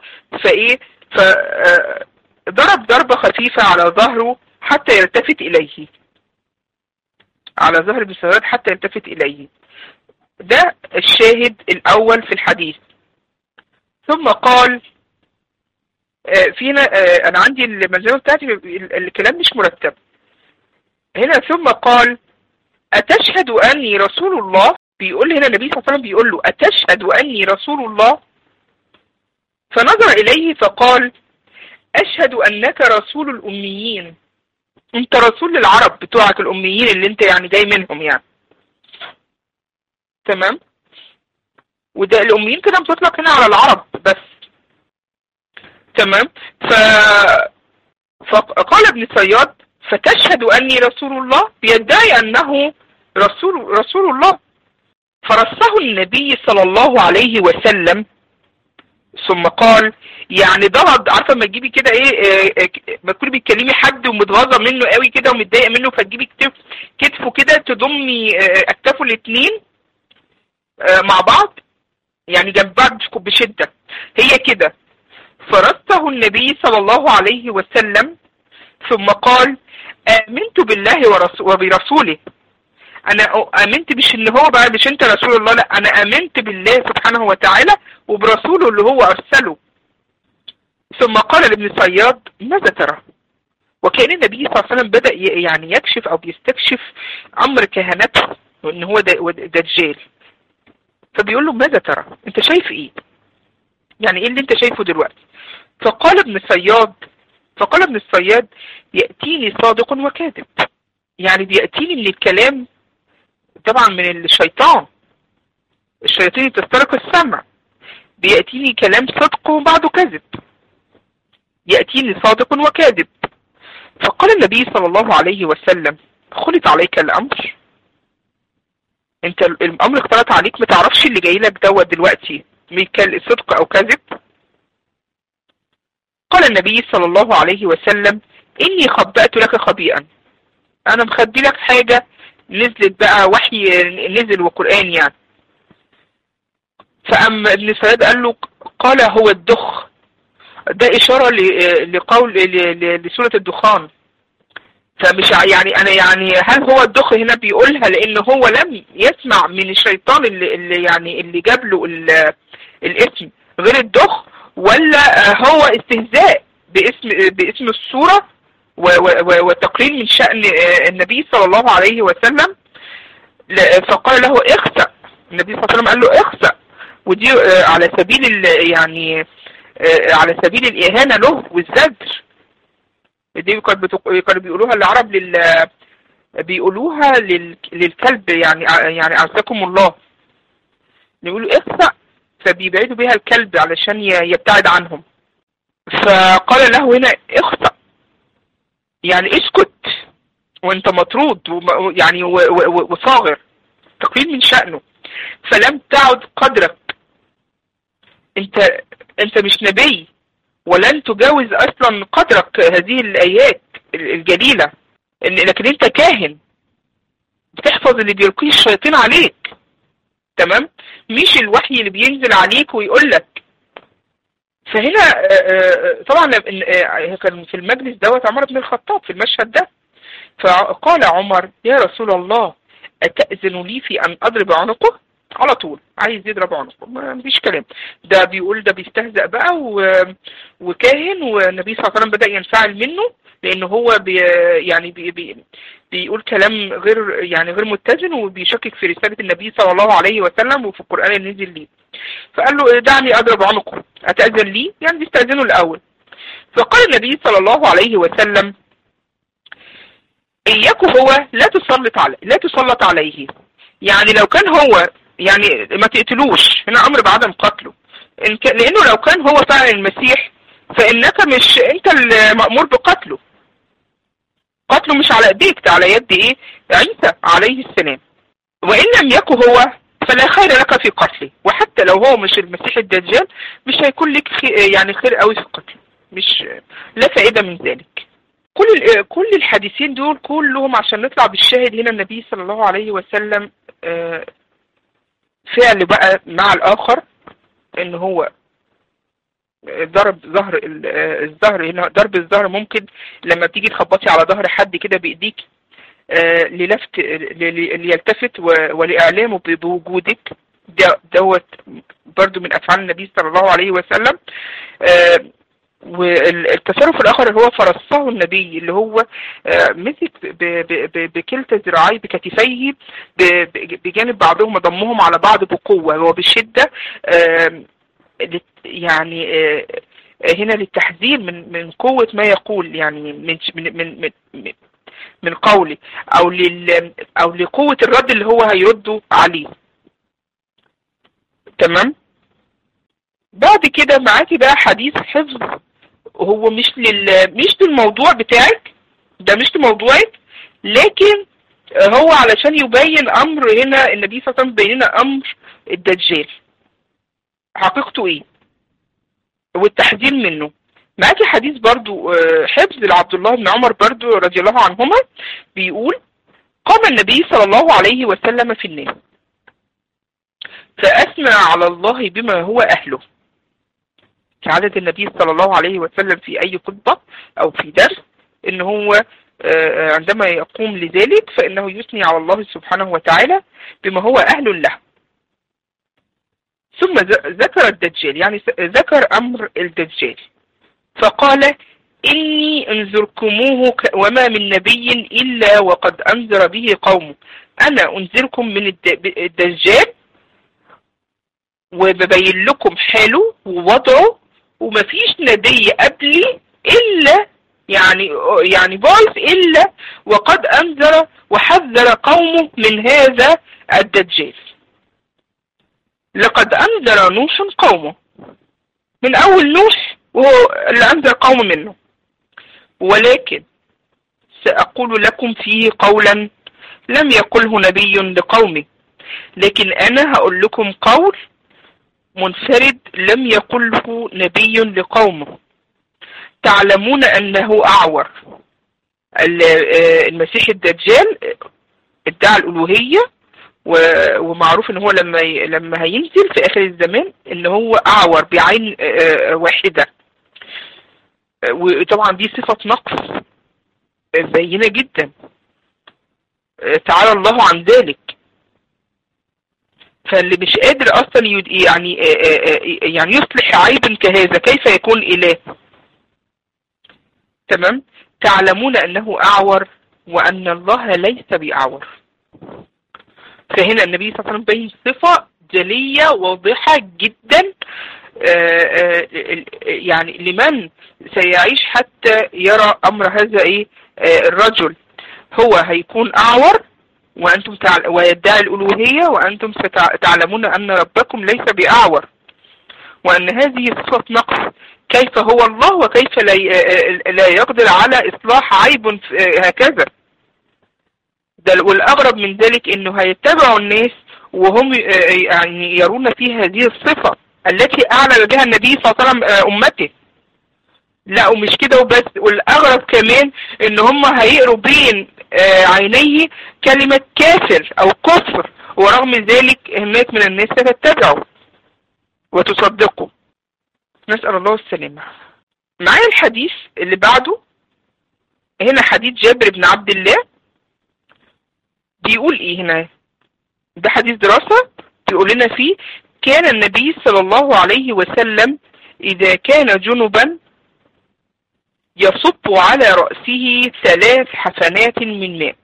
فضرب ضربة خفيفة على ظهره حتى يلتفت إليه، على ظهر ابن صياد حتى يلتفت إليه. ده الشاهد الأول في الحديث. ثم قال فينا أنا عندي الملزمة بتاعتي الكلام مش مرتب هنا. ثم قال أتشهد أني رسول الله؟ بيقول هنا النبي صلى الله عليه وسلم بيقول له أتشهد أني رسول الله؟ فنظر إليه فقال أشهد أنك رسول الأميين، أنت رسول للعرب بتوعك الأميين اللي أنت يعني جاي منهم يعني. تمام. وده الأميين كده بتطلق هنا على العرب بس. تمام. فقال ابن صياد فتشهد أني رسول الله، بيدعي أنه رسول الله. فرصه النبي صلى الله عليه وسلم ثم قال يعني ضغط. عارفه لما تجيبي كده ما تكوني بتكلمي حد ومتغاظه منه قوي كده ومتضايقه منه، فتجيبي كتفه كده تضمي اكتافه الاثنين مع بعض يعني جنب بعض بشده، هي كده. فرصه النبي صلى الله عليه وسلم ثم قال آمنت بالله وبرسوله. أنا آمنت مش إن هو بقى مش أنت رسول الله، لا، أنا آمنت بالله سبحانه وتعالى وبرسوله اللي هو أرسله. ثم قال لابن صياد ماذا ترى؟ وكان النبي صلى الله عليه وسلم بدأ يعني يكشف أو بيستكشف أمر كهنته وإن هو دجال. فبيقول له ماذا ترى؟ أنت شايف إيه؟ يعني إيه اللي أنت شايفه دلوقتي؟ فقال ابن الصياد يأتيني صادق وكاذب. يعني بيأتيني من الكلام طبعا من الشياطين تسترق السمع، بيأتيني كلام صدق وبعده كذب، يأتيني صادق وكاذب. فقال النبي صلى الله عليه وسلم خلط عليك الأمر، انت الأمر اختلط عليك، ما تعرفش اللي جاي لك دوت دلوقتي صدق أو كذب؟ قال النبي صلى الله عليه وسلم إني خبأت لك خبيئا، أنا مخبي لك حاجة نزلت بقى وحي نزل وقرآن يعني. فأما ابن صياد قال له قال هو الدخ، ده إشارة لقول لسورة الدخان. فمش يعني أنا يعني هل هو الدخ هنا بيقولها لأنه هو لم يسمع من الشيطان اللي جاب له الاسم غير الدخ، ولا هو استهزاء باسم السورة وتقليل من شأن النبي صلى الله عليه وسلم؟ فقال له اخسأ، النبي صلى الله عليه وسلم قال له اخسأ، ودي على سبيل يعني على سبيل الإهانة له والزجر. دي كانوا بيقولوها العرب بيقولوها للكلب يعني عزكم الله، بيقولوا اخسأ، فبيبعدوا بها الكلب علشان يبتعد عنهم. فقال له هنا اخسأ يعني اسكت وانت مطرود يعني وصاغر، تقليل من شأنه. فلم تعد قدرك، انت مش نبي ولن تجاوز اصلا قدرك هذه الايات الجليلة، لكن انت كاهن بتحفظ اللي بيلقيه الشياطين عليك. تمام، مش الوحي اللي بينزل عليك ويقول لك. فهنا طبعا كان في المجلس دوت عمر بن الخطاب في المشهد ده. فقال عمر يا رسول الله أتأذن لي في أن أضرب عنقه؟ على طول عايز يضرب عنقه، ما فيش كلام. ده بيقول ده بيستهزأ بقى وكاهن، والنبي صلى الله عليه وسلم بدأ ينفعل منه، لأن هو يعني بيقول كلام غير متزن، وبيشكك في رسالة النبي صلى الله عليه وسلم وفي القرآن اللي نزل ليه. فقال له دعني أضرب عنقه، أتأذن لي؟ يعني بيستأذنه الأول. فقال النبي صلى الله عليه وسلم إياك هو لا تسلط عليه. يعني لو كان هو يعني ما تقتلوش، هنا أمر بعدم قتله، لأنه لو كان هو فعلا المسيح فإنك مش أنت المأمور بقتله، قتله مش على ايديك، ده على يد ايه؟ عيسى عليه السلام. وإن لم يكن هو فلا خير لك في قتله، وحتى لو هو مش المسيح الدجال مش هيكون لك خير قوي في قتله، مش لا فائدة من ذلك. كل الحديثين دول كلهم عشان نطلع بالشاهد هنا النبي صلى الله عليه وسلم فعل بقى مع الآخر، ان هو ضرب الظهر. هنا ضرب الظهر ممكن لما بتيجي تخبطي على ظهر حد كده بايديك ليلتفت ولإعلامه بوجودك، دوت برضو من أفعال النبي صلى الله عليه وسلم. والتصرف الآخر اللي هو فرصه النبي، اللي هو مسك بكلتا ذراعيه بكتفيه بجانب بعضهم وضمهم على بعض بقوة وبشدة، يعني هنا للتحذير من قوة ما يقول، يعني من قولي او لقوة الرد اللي هو هيرده عليه. تمام. بعد كده معاكي بقى حديث حفظ، هو مش للموضوع بتاعك، ده مش لموضوعك، لكن هو علشان يبين امر هنا النبي صلى الله عليه وسلم بين لنا امر الدجال حقيقته ايه والتحذير منه. معاكي حديث برضو حفظ لعبد الله بن عمر برضو رضي الله عنهما، بيقول قام النبي صلى الله عليه وسلم في الناس فأثنى على الله بما هو أهله، كعادة النبي صلى الله عليه وسلم في أي خطبة أو في درس، إن هو عندما يقوم لذلك فإنه يثني على الله سبحانه وتعالى بما هو أهل له. ثم ذكر الدجال، يعني ذكر أمر الدجال، فقال إني أنذركموه وما من نبي إلا وقد أنذر به قومه. أنا أنذركم من الدجال وببين لكم حاله ووضعه، ومفيش نبي قبلي إلا يعني بايظ إلا وقد أنذر وحذر قومه من هذا الدجال. لقد أنذر نوح قومه، من أول نوح وهو اللي أنذر قوم منه، ولكن سأقول لكم فيه قولا لم يقله نبي لقومه، لكن أنا هقول لكم قول منفرد لم يقله نبي لقومه. تعلمون أنه أعور. المسيح الدجال ادعى الألوهية، ومعروف ان هو لما هينزل في اخر الزمان ان هو اعور بعين واحدة، وطبعا دي صفة نقص بينة جدا، تعالى الله عن ذلك. فاللي مش قادر اصلا يعني يصلح عيبا كهذا كيف يكون اله؟ تمام. تعلمون انه اعور وان الله ليس باعور. فهنا النبي صلى الله عليه وسلم بين صفة جلية واضحة جدا، يعني لمن سيعيش حتى يرى أمر هذا الرجل هو هيكون أعور وأنتم ويدعي الألوهية، وأنتم ستعلمون أن ربكم ليس بأعور، وأن هذه صفة نقص. كيف هو الله وكيف لا يقدر على إصلاح عيب هكذا؟ والأغرب من ذلك أنه هيتبعوا الناس وهم يعني يرون فيه هذه الصفة التي أعلن بها النبي صلى الله عليه وسلم أمته. لا، ومش كده وبس، والأغرب كمان أن هم هيقروا بين عينيه كلمة كافر أو كفر، ورغم ذلك هناك من الناس تتبعه وتصدقه. نسأل الله السلامة. معايا الحديث اللي بعده، هنا حديث جابر بن عبد الله، بيقول ايه هنا؟ ده حديث دراسة، تقول لنا فيه: كان النبي صلى الله عليه وسلم إذا كان جنبا يصب على رأسه 3 حفنات من ماء.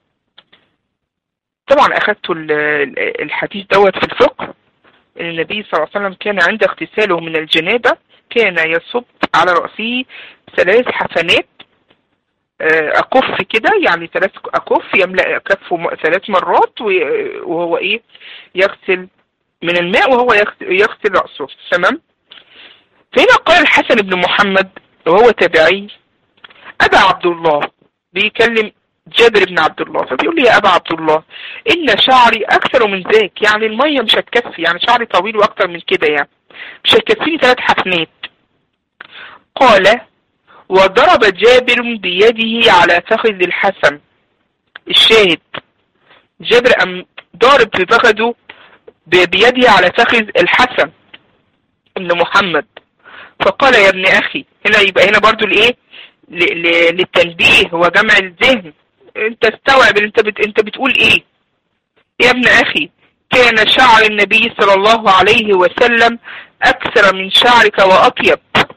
طبعا أخذت الحديث دوت في الفقه. النبي صلى الله عليه وسلم كان عند اغتساله من الجنابة كان يصب على رأسه 3 حفنات، أكف كده، يعني 3 أكف، يملأ كفه 3 مرات، وهو إيه يغسل من الماء وهو يغسل رأسه. تمام. فهنا قال الحسن بن محمد وهو تابعي: أبا عبد الله، بيكلم جابر بن عبد الله، فبيقول لي: يا أبا عبد الله، إن شعري أكثر من ذاك، يعني المية مش هتكفي، يعني شعري طويل وأكثر من كده، يعني مش هتكفيني 3 حفنات. قال: وضرب جابر بيده على فخذ الحسن. الشاهد: جابر أم ضارب في فخذه بيده على فخذ الحسن ابن محمد، فقال: يا ابن أخي. هنا يبقى هنا برضو لإيه؟ للتنبيه وجمع الذهن. انت استوعب انت بتقول ايه. يا ابن أخي، كان شعر النبي صلى الله عليه وسلم أكثر من شعرك وأطيب.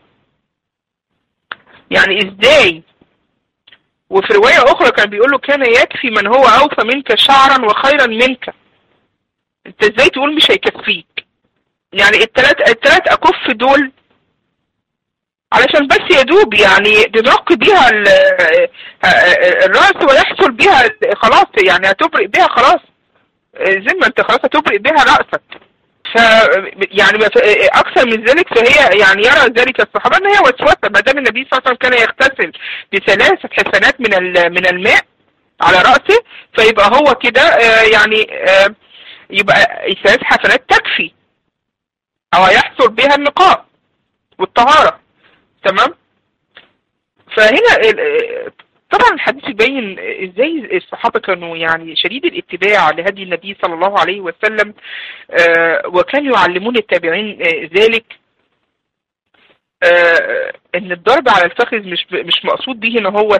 يعني ازاي؟ وفي رواية أخرى كان بيقول له: كان يكفي من هو أوفى منك شعرا وخيرا منك. انت ازاي تقول مش هيكفيك؟ يعني التلات أكف دول علشان بس يدوب، يعني تنقي بيها الرأس ويحصل بيها خلاص، يعني هتبرئ بيها خلاص زي ما انت خلاص هتبرئ بيها رأسك. ف يعني اكثر من ذلك، فهي يعني يرى ذلك الصحابة ان هي وسوسة، ما دام النبي صلى الله عليه وسلم كان يغتسل ب3 حفنات من الماء على رأسه، فيبقى هو كده يعني يبقى 3 حفنات تكفي او يحصل بها النقاء والطهارة. تمام. فهنا طبعا الحديث يبين ازاي الصحابة كانوا يعني شديد الاتباع لهدي النبي صلى الله عليه وسلم، وكانوا يعلمون التابعين ذلك، ان الضرب على الفخذ مش مقصود به ان هو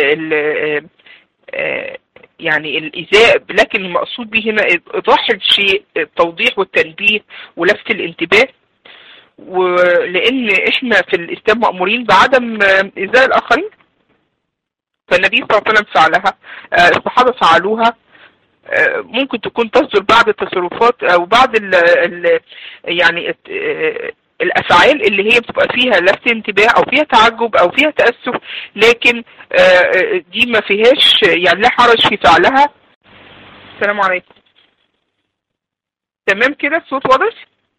يعني الإيذاء، لكن المقصود به هنا إيضاح الشيء، التوضيح والتنبيه ولفت الانتباه. ولأن إحنا في الإسلام مأمورين بعدم إيذاء الآخرين، فالنبي صلى الله عليه وسلم فعلها، الصحابة فعلوها. ممكن تكون تصدر بعض التصرفات أو بعض يعني الأفعال اللي هي بتبقى فيها لفت انتباه أو فيها تعجب أو فيها تأسف، لكن دي ما فيهاش يعني لا حرج في فعلها. السلام عليكم. تمام كده الصوت واضح؟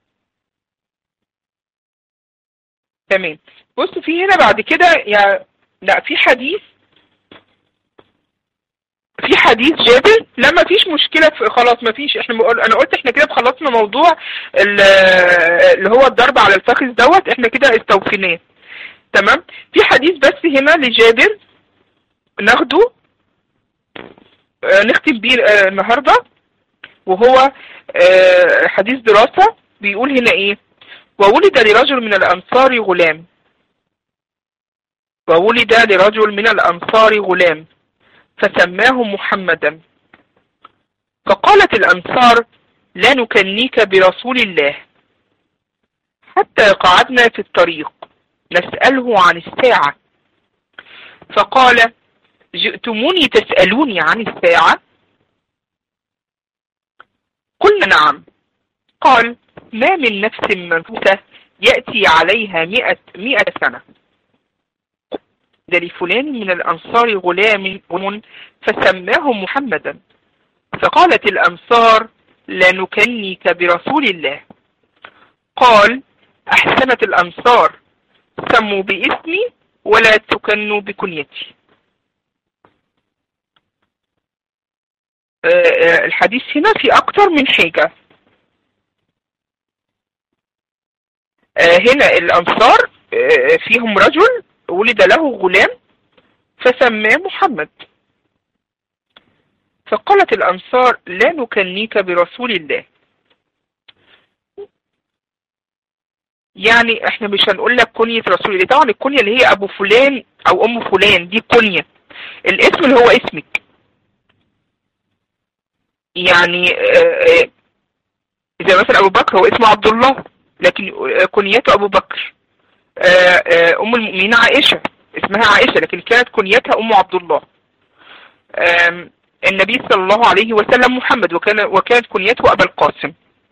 تمام. بص، في هنا بعد كده يعني لا، في حديث جابر. لا ما فيش مشكلة، خلاص ما فيش. انا قلت احنا كده خلصنا موضوع اللي هو الضرب على الفخذ دوت، احنا كده استوفيناه. تمام. في حديث بس هنا لجابر ناخده نختم بيه النهاردة، وهو حديث دراسة. بيقول هنا ايه: وولد لرجل من الأنصار غلام، وولد لرجل من الأنصار غلام فسماه محمدا، فقالت الأنصار: لا نكنيك برسول الله، حتى قعدنا في الطريق نسأله عن الساعة، فقال: جئتموني تسألوني عن الساعة؟ قلنا: نعم. قال: ما من نفس منفوسة يأتي عليها 100 سنة. ده لفلان من الأنصار غلام فسماه محمدا، فقالت الأنصار: لا نكنيك برسول الله. قال: أحسنت الأنصار، سموا باسمي ولا تكنوا بكنيتي. الحديث هنا في أكتر من حاجة. هنا الأنصار فيهم رجل ولد له غلام فسماه محمد، فقالت الأنصار: لا نكنيك برسول الله. يعني احنا مش هنقول لك كنية رسول الله، طبعا الكنية اللي هي أبو فلان أو أم فلان دي كنية، الاسم اللي هو اسمك. يعني زي مثلا ابو بكر هو اسمه عبد الله لكن كنيته ابو بكر. ام المؤمنين عائشة اسمها عائشة لكن كانت كنيتها ام عبد الله. النبي صلى الله عليه وسلم محمد وكانت كنيته ابا القاسم.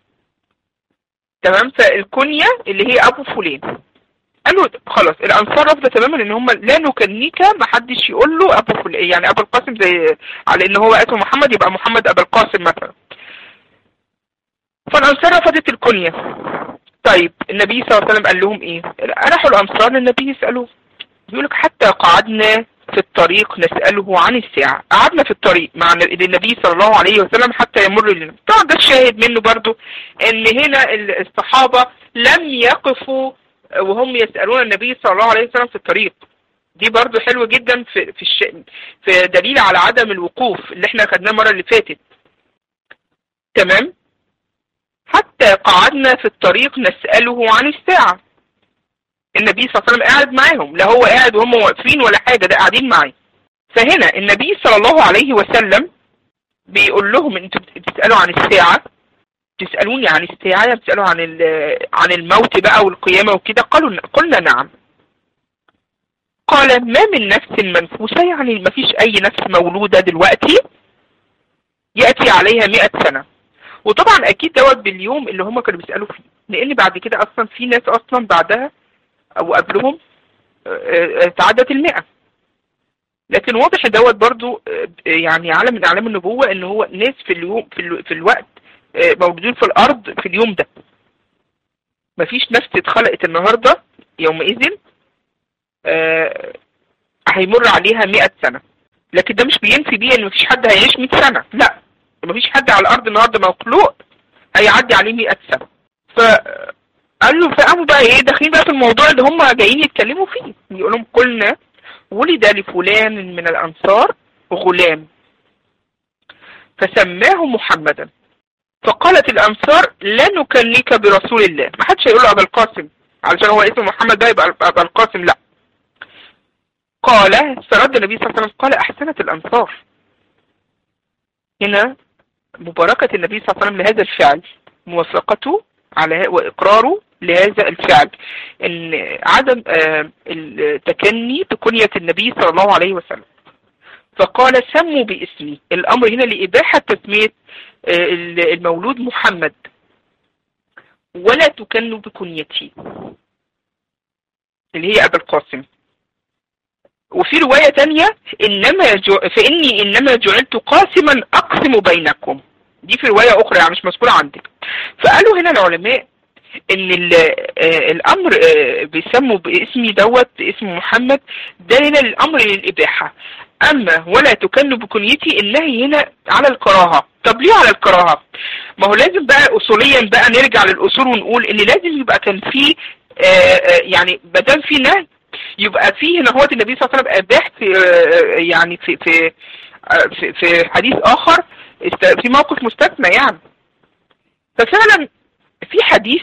تمام. فالكنية اللي هي ابو فلان. قالوا خلاص الانصار رفضوا تماما ان هم لا نكنيك، ما حدش يقول له ابو فلان يعني ابو القاسم زي على ان هو اسمه محمد يبقى محمد ابو القاسم مثلا. فالانصار رفضت الكنية. طيب النبي صلى الله عليه وسلم قال لهم ايه؟ راحوا الانصار للنبي يسألوه، بيقولك حتى قعدنا في الطريق نسأله عن الساعة. قعدنا في الطريق مع النبي صلى الله عليه وسلم حتى يمر لنا. طبعا ده الشاهد منه برضو ان هنا الصحابة لم يقفوا وهم يسألون النبي صلى الله عليه وسلم في الطريق. دي برضو حلوة جدا في دليل على عدم الوقوف اللي احنا خدناه المرة اللي فاتت. تمام. حتى قعدنا في الطريق نسأله عن الساعة. النبي صلى الله عليه وسلم قاعد معاهم، لا هو قاعد وهم واقفين ولا حاجة، ده قاعدين معاه. فهنا النبي صلى الله عليه وسلم بيقول لهم انتوا بتسألوا عن الساعة، تسألوني عن الساعة، بتسألوا عن الموت بقى والقيامة وكده. قلنا نعم. قال ما من نفس منفوسة، يعني ما فيش اي نفس مولودة دلوقتي يأتي عليها 100 سنة. وطبعا اكيد دوت باليوم اللي هم كانوا بيسألوا فيه، لان بعد كده اصلا في ناس اصلا بعدها او قبلهم تعدت 100. لكن واضح دوت برضو يعني علم من اعلام النبوة ان هو ناس في اليوم في الوقت موجودين في الارض في اليوم ده. مفيش نفس اتخلقت النهاردة يومئذ هيمر عليها 100 سنة. لكن ده مش بينفي بيه ان مفيش حد هيعيش 100 سنة، لا مفيش حد على الارض النهاردة مخلوق هيعدي عليه 100 سنة. قالوا فقاموا بقى ايه داخلين بقى في الموضوع اللي هم جايين يتكلموا فيه. يقول لهم قلنا ولد لفلان من الانصار غلام فسماه محمدا، فقالت الانصار لا نكنيك برسول الله. ما حدش هيقول له ابا القاسم علشان هو اسمه محمد ده يبقى ابا القاسم، لا. قال فرد النبي صلى الله عليه وسلم قال احسنت الانصار. هنا مباركة النبي صلى الله عليه وسلم لهذا الفعل، موافقته على واقراره لهذا الفعل، ان عدم التكني بكنية النبي صلى الله عليه وسلم. فقال سموا باسمي. الامر هنا لاباحة تسمية المولود محمد، ولا تكنوا بكنيتي اللي هي ابا القاسم. وفي رواية تانية فاني انما جعلت قاسما اقسم بينكم. دي في رواية اخرى يعني مش مذكورة عندك. فقالوا هنا العلماء ان الامر بيسموا باسمي دوت اسم محمد، ده هنا الامر للاباحة. اما ولا تكنوا بكنيتي النهي هنا على الكراهة. طب ليه على الكراهة؟ ما هو لازم بقى اصوليا بقى نرجع للاصول ونقول ان لازم يبقى كان في يعني بدل في نهي يبقى فيه هنا هو النبي صلى الله عليه وسلم اباح في يعني في حديث اخر في موقف مستثنى يعني. ففعلا في حديث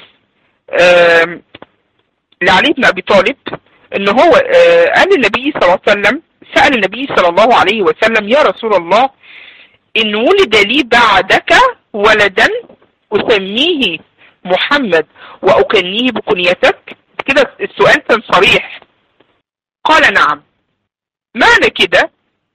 لعلي بن ابي طالب ان هو قال للنبي صلى الله عليه وسلم، سأل النبي صلى الله عليه وسلم يا رسول الله ان ولد لي بعدك ولدا اسميه محمد واكنيه بكنيتك. كده السؤال كان صريح. قال نعم. معنى كده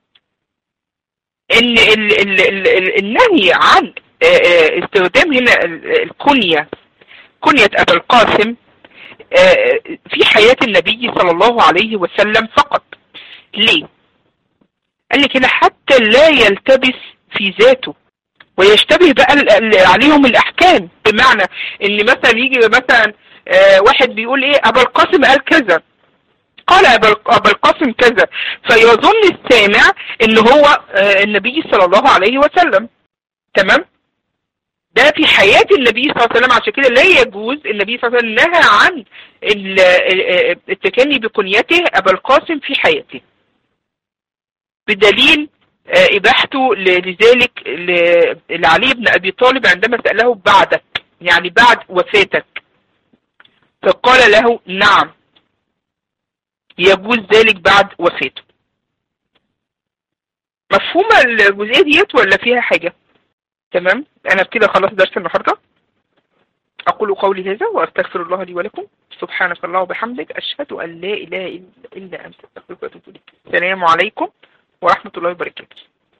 ان النهي عن استخدام هنا الكنية كنية ابا القاسم في حياة النبي صلى الله عليه وسلم فقط. ليه؟ قال لك هنا حتى لا يلتبس في ذاته ويشتبه بقى عليهم الاحكام. بمعنى ان مثلا يجي مثلا واحد بيقول ايه ابا القاسم قال كذا، قال ابا القاسم كذا، فيظن السامع ان هو النبي صلى الله عليه وسلم. تمام. ده في حياة النبي صلى الله عليه وسلم. عشان كده لا يجوز، النبي صلى الله عليه وسلم نهى عن التكني بكنيته ابا القاسم في حياته، بدليل اباحته لذلك لعلي بن ابي طالب عندما سأله بعدك يعني بعد وفاتك، فقال له نعم يجوز ذلك بعد وفاته. مفهومة الجزئية ديت ولا فيها حاجة؟ تمام. انا كده خلاص درس النهارده. أقول قولي هذا وأستغفر الله لي ولكم. سبحانك الله وبحمدك، أشهد أن لا إله إلا أنت، أستغفرك وأتوب إليك. السلام عليكم ورحمة الله وبركاته.